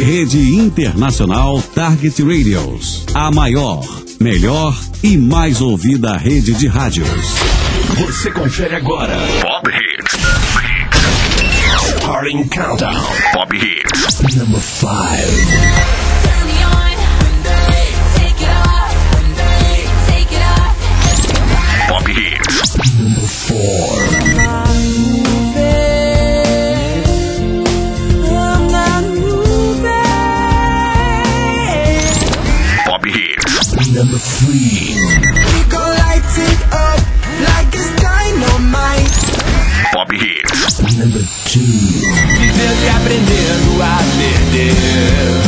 Rede Internacional Target Radios, a maior, melhor e mais ouvida rede de rádios. Você confere agora Pop Hits. Party Countdown. Pop Hits. Number 5. Pop Hits. Number 4. Pop Hits. Number 3. We gon' light it up like it's dynamite. Pop Hits. Number 2. Vivendo e aprendendo a perder.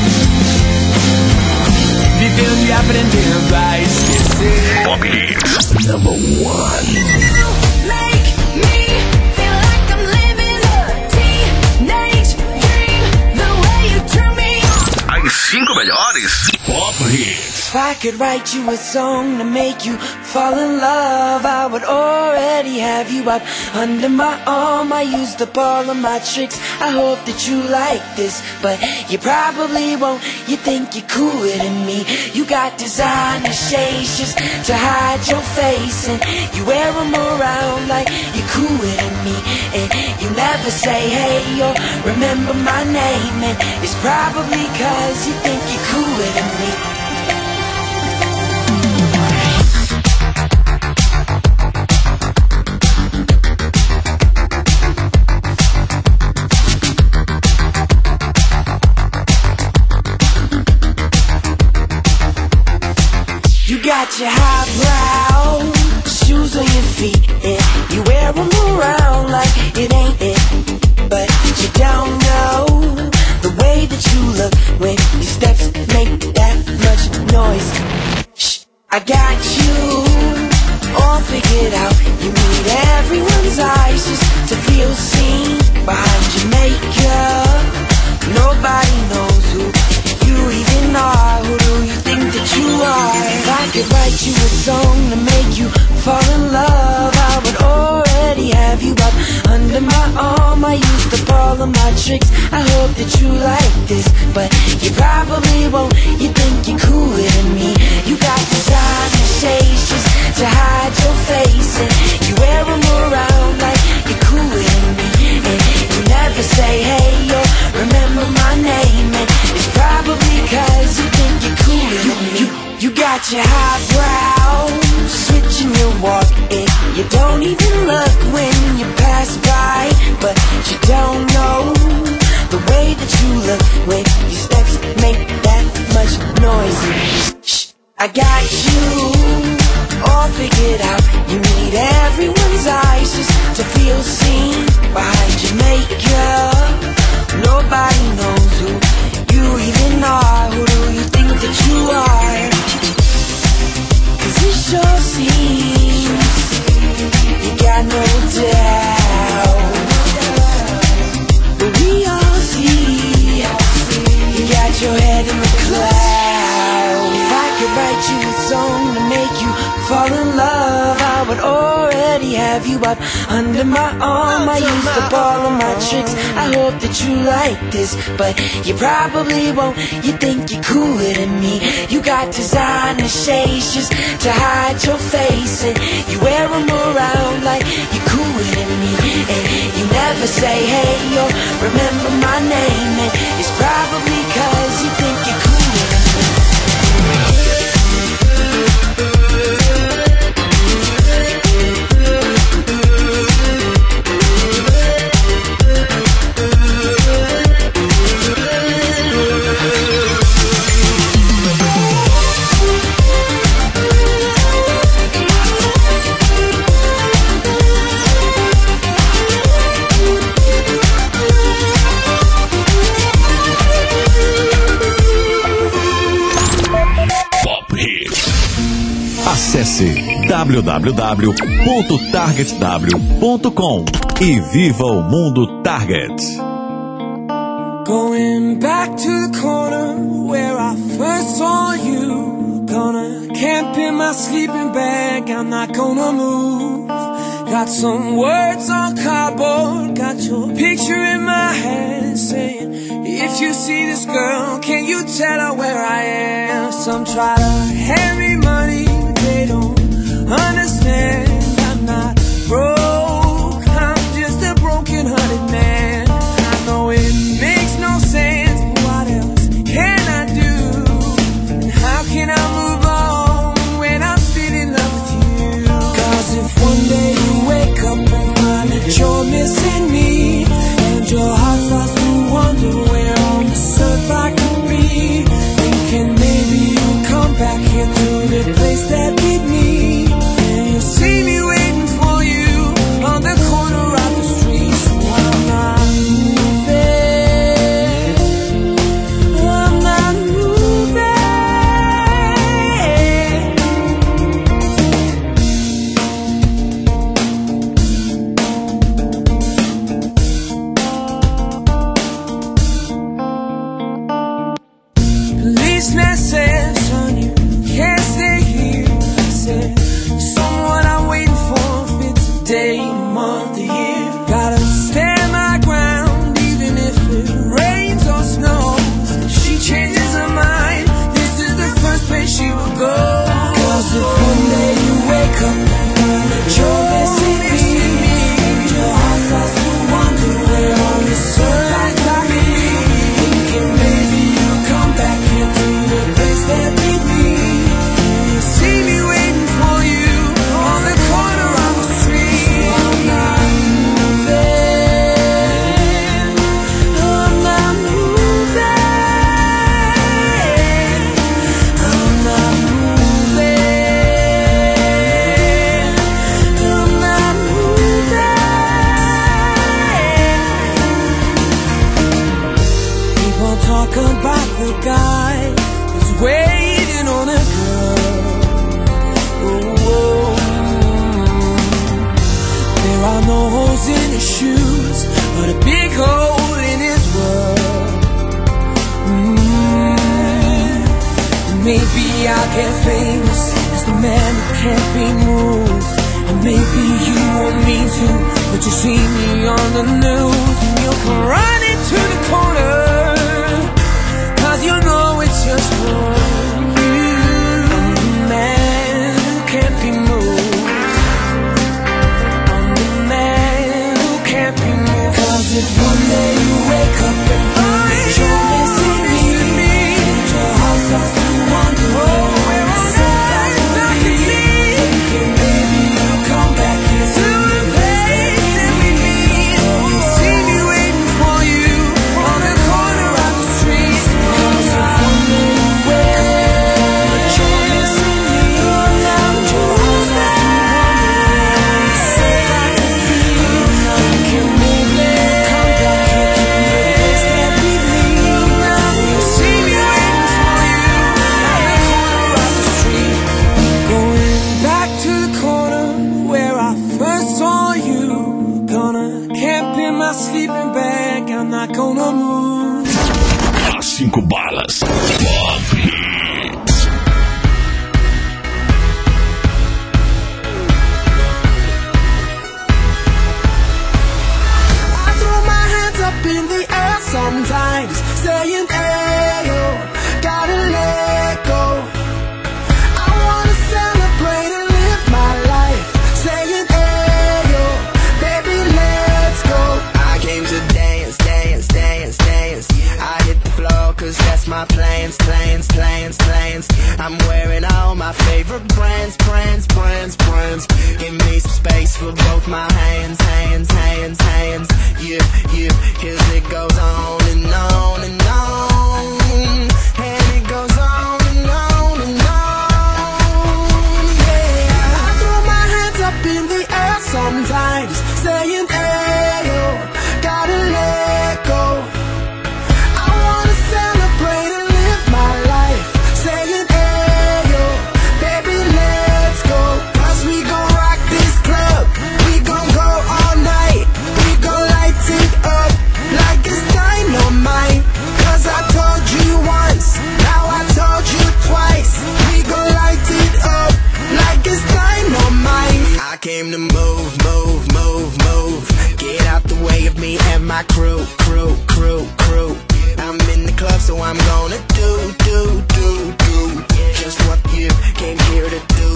Vivendo e aprendendo a esquecer. Pop Hits. Number 1. As 5 melhores Pop Hits. If I could write you a song to make you fall in love, I would already have you up under my arm. I used up all of my tricks, I hope that you like this, but you probably won't. You think you're cooler than me. You got designer shades just to hide your face, and you wear them around like you're cooler than me. And you never say hey or remember my name, and it's probably cause you think you're cooler than me. You got your highbrow shoes on your feet, and you wear them around like it ain't it. But you don't know the way that you look when your steps make that much noise. Shh, I got you all figured out. You need everyone's eyes just to feel seen behind your makeup. Nobody knows who you even are. Who do you think that you are? If I could write you a song to make you fall in love, I would already have you up under my arm. I used up all of my tricks, I hope that you like this, but you probably won't. You think you're cooler than me. You got designer shades just to hide your face, and you wear them around like you're cooler than me. And you never say hey or remember my name, and it's probably cause you think you're cooler than me. You got your highbrow switching your walk, and you don't even look when you pass by, but you don't know the way that you look when your steps make that much noise. Shh, I got you all figured out. You need everyone's eyes just to feel seen behind your makeup. Nobody knows who you even are. Who do you think that you are? Cause it sure seems you got no doubt, but we all see you got your head in the clouds. If I could write you a song to make you fall in love, I would already have you up under my arm. I used up all of my tricks, I hope that you like this, but you probably won't. You think you're cooler than me. You got designer shades just to hide your face, and you wear them around like you're cooler than me. And you never say hey or remember my name, and it's probably cause you think you're cooler than me. Acesse www.targetw.com e viva o mundo Target. Going back to the corner where I first saw you. Gonna camp in my sleeping bag, I'm not gonna move. Got some words on cardboard, got your picture in my hand saying, if you see this girl? Can you tell her where I am? Some try to hand me money, but they don't understand. I'm not broke, I'm just a broken-hearted man. I know it makes no sense, but what else can I do? And how can I move on when I'm still in love with you? 'Cause if one day you wake up and find that you're missing me, and your heart starts to wonder where on this earth I could be, thinking maybe you'll come back here to the place that beat me, and you'll see me waiting for you on the corner of the street. So I'm not moving, I'm not moving. Policeman said, son, you can't stay here. I said, someone I'm waiting for, if it's a day, a month, a year. Gotta stand my ground, even if it rains or snows. If she changes her mind, this is the first place she will go. 'Cause if one day you wake up and find that you're missing me, and your heart starts to wonder where on this earth I could be, thinking maybe you'll come back here to the place that beat me, and you'll see me waiting for you on the corner of the street. So I'm not moving, I'm not moving, I'm not moving, I'm not moving. People talk about the guy who's waiting on a girl. Oh, there are no holes in his shoes, but a big hole in his world. Maybe I'll get famous as the man who can't be moved, and maybe you want me to, but you see me on the news, and you'll come running to the corner, 'cause you know it's just for you. I'm the man who can't be moved, I'm the man who can't be moved. 'Cause if one day you wake up and find that you're missing me, and your heart starts to wonder where on earth I could be, thinking maybe you'll come back here to the place that we meet, and you'll see me waiting for you on the corner of the street. 'Cause if one day you wake up and find that you're missing me, and your heart starts to wonder where on this earth I could be, thinking maybe you'll come back here to the place that we meet, and you'll see me waiting for you on the corner of the street. Going back to the corner where I first saw you. Gonna camp in my sleeping bag, I'm not gonna move. As 5 balas. Pop Hits. I throw my hands up in the air sometimes, saying, ayo, gotta let go. I wanna celebrate and live my life, saying, ayo, baby, let's go. I came to dance, dance, dance, dance. I hit the floor 'cause that's my plans, plans, plans, plans. I'm wearing all my favorite brands, brands, brands, brands. Give me some space for both my hands, hands, hands, hands. Yeah, yeah, 'cause it goes on and on and on, and it goes on and on and on. Yeah, I throw my hands up in the air sometimes, saying, ayo, gotta let go. I wanna celebrate and live my life, saying, ayo, baby, let's go. 'Cause we gon' rock this club, we gon' go all night, we gon' light it up like it's dynamite. 'Cause I told you once, now I told you twice, we gon' light it up like it's dynamite. I came to move, move, move, move. Get out the way of me and my crew, crew, crew, crew. I'm in the club, so I'm gonna do just what you came here to do.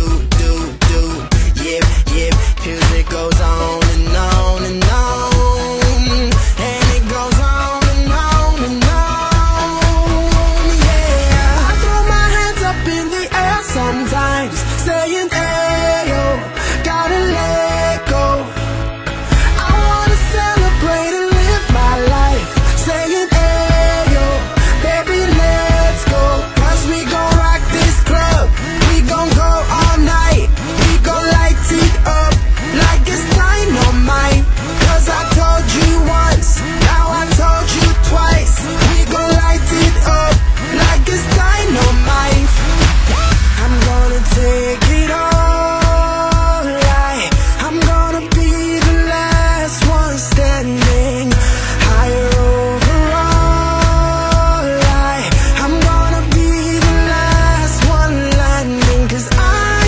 Yep, music goes on and on and on, and it goes on and on and on, yeah. I throw my hands up in the air sometimes, saying, ayo, gotta let go. I wanna celebrate and live my life, saying, ayo, baby, let's go. 'Cause we gon' rock this club, we gon' go all night, we gon' light it up like it's dynamite. 'Cause I told you once, now I told you twice, we gon' light it up like it's dynamite. I'm gonna take it all, I'm gonna be the last one standing, higher overall, I'm gonna be the last one landing. 'Cause I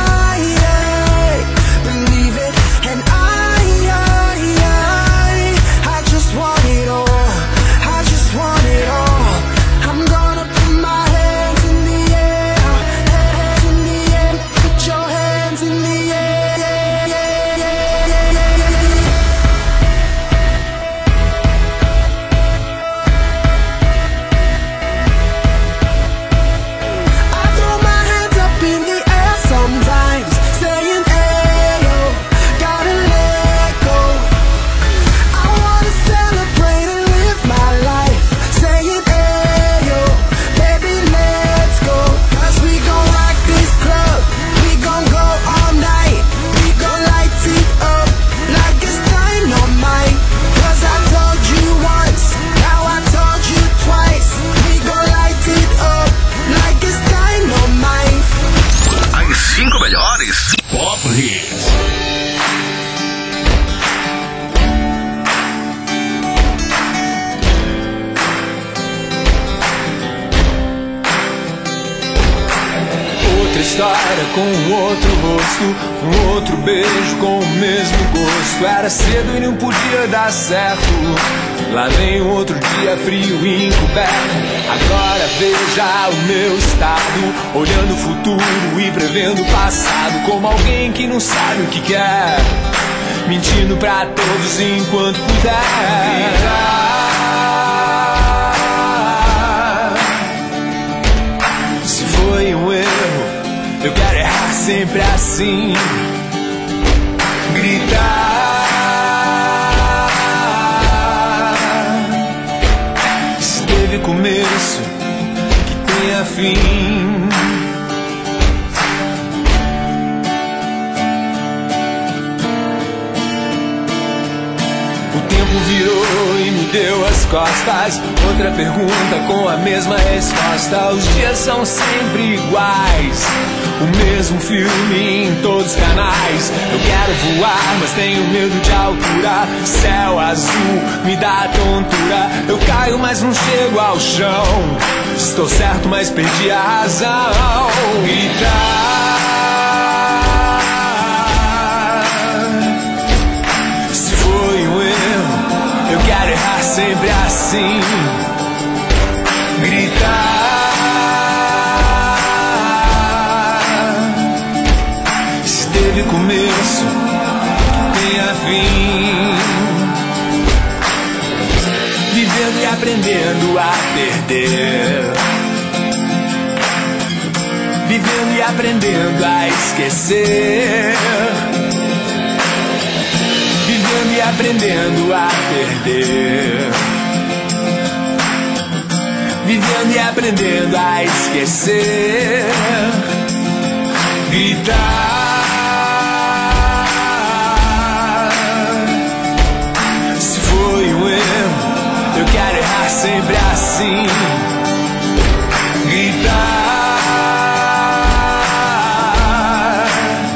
believe it, and I just want it all, I just want it all. I'm gonna put my hands in the air, hands in the air, put your hands in the air, I throw my hands up in the air sometimes, saying, ayo, gotta let go. I wanna celebrate and live my life, saying, ayo, baby, let's go. 'Cause we gon' rock this club, we gon' go all night, we gon' light it up like it's dynamite. 'Cause I told you once, now I told you twice, we gon' light it up like it's dynamite. As 5 melhores Pop Hits. Outra história com outro rosto, outro beijo com o mesmo gosto. Era cedo e não podia dar certo, lá vem outro dia frio e encoberto. Agora veja o meu estado, olhando o futuro e prevendo o passado, como alguém que não sabe o que quer, mentindo pra todos enquanto puder. Se foi um erro, eu quero errar sempre assim, gritar. Se teve começo, que tenha fim. O tempo virou e me deu as costas. Outra pergunta com a mesma resposta. Os dias são sempre iguais, o mesmo filme em todos os canais. Eu quero voar, mas tenho medo de altura. Céu azul me dá tontura. Eu caio, mas não chego ao chão. Estou certo, mas perdi a razão. Gritar. Se foi um erro, eu quero errar sempre assim. Gritar. Se teve começo, que tenha fim. Vivendo e aprendendo a perder. Vivendo e aprendendo a esquecer. Vivendo e aprendendo a perder. Vivendo e aprendendo a esquecer. Gritar. Se foi um erro, eu quero errar sempre assim. Gritar.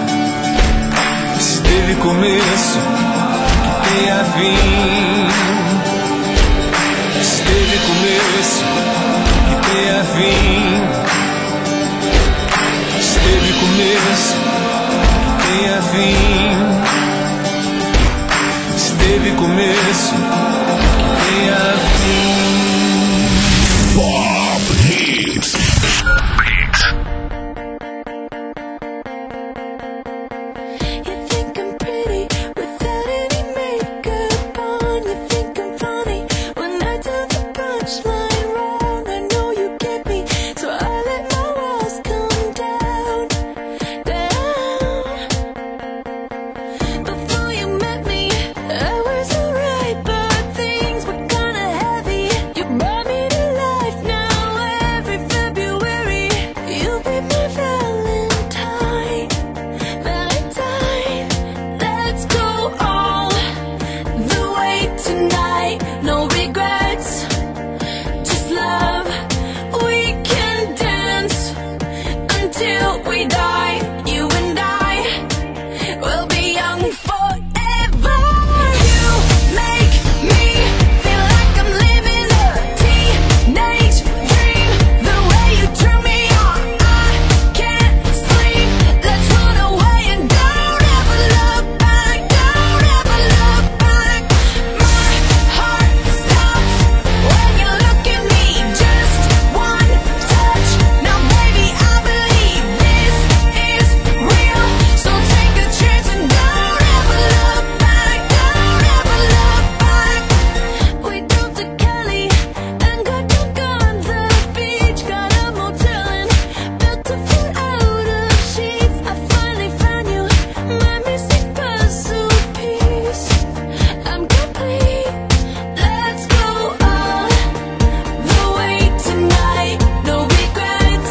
Se teve começo, que tenha fim. Se teve começo, que tenha fim. Se teve começo, que tenha fim. Se teve começo, que tenha fim. tonight, no regrets, just love. We can dance until we die. You and I will be young forever. You make me feel like I'm living a teenage dream. The way you turn me on, I can't sleep. Let's run away and don't ever look back. Don't ever look back. My heart stops when you look at me. Just one touch. Now baby, I believe this is real. So take a chance and don't ever look back. Don't ever look back. We drove to Cali and got drunk on the beach. Got a motel and built a fort out of sheets. I finally found you, my missing puzzle piece. I'm complete. Let's go all the way tonight. No regrets,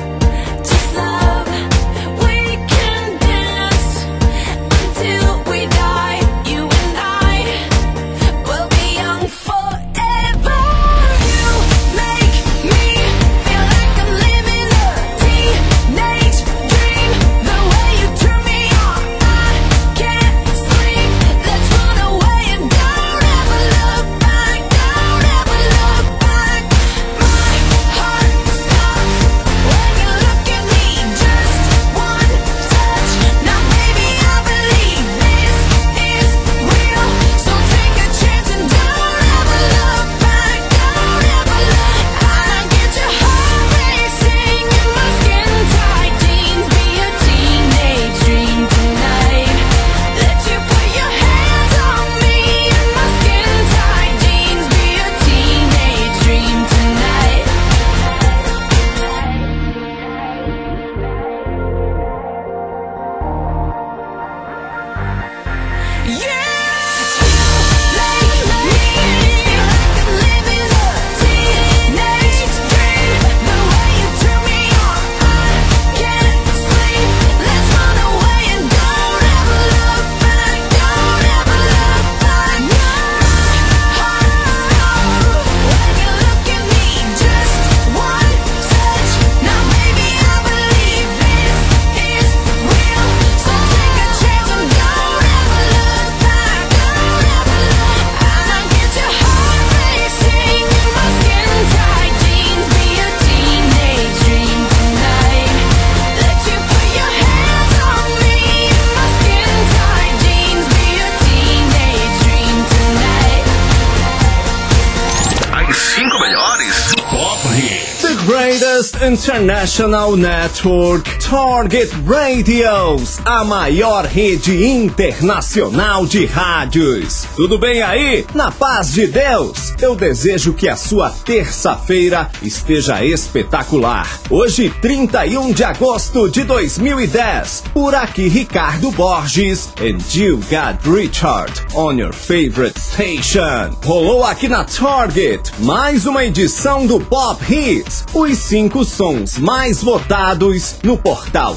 just love. We can dance until we die. You and I will be young forever. You make me feel like I'm living a teenage dream. The way you turn me on, I can't sleep. Let's run away and don't ever look back. Don't ever look back. My heart stops when you look at me. Just one touch. Now baby, I believe this is real. So take a chance and don't ever look back. Don't ever look. I get your heart racing in my skin tight jeans. Be a teenage dream tonight. Let you put your hands on me in my skin tight jeans. Be a teenage dream tonight. As 5 melhores Pop Hits. The greatest international network, Target Radios, a maior rede internacional de rádios. Tudo bem aí? Na paz de Deus, eu desejo que a sua terça-feira esteja espetacular. Hoje, 31 de agosto de 2010, por aqui Ricardo Borges, and you got Richard on your favorite station. Rolou aqui na Target mais uma edição do Pop Hits, os 5 sons mais votados no portal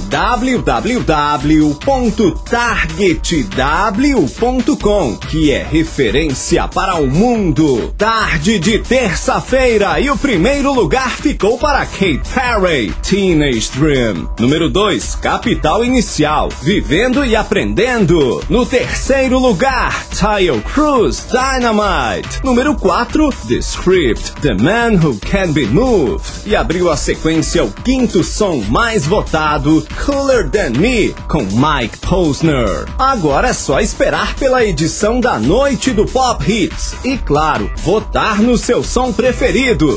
www.targetw.com, que é referência para o mundo. Tarde de terça-feira e o primeiro lugar ficou para Katy Perry, Teenage Dream. Número 2, Capital Inicial, Vivendo e Aprendendo. No terceiro lugar, Taio Cruz, Dynamite. Número 4, The Script, The Man Who Can Be Moved. E abriu a sequência o quinto som mais votado, Cooler Than Me, com Mike Posner. Agora é só esperar pela edição da noite do Pop Hits e, claro, votar no seu som preferido,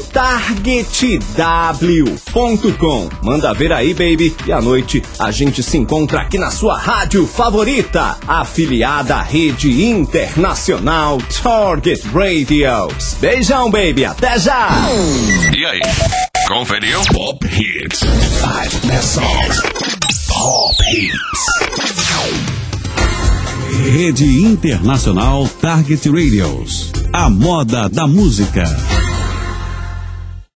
targetw.com. Manda ver aí, baby, e à noite a gente se encontra aqui na sua rádio favorita, afiliada à rede internacional Target Radios. Beijão, baby, até já! E aí, conferiu? Pop Hits. 5 best songs. Pop Hits. Rede Internacional Target Radios. A moda da música.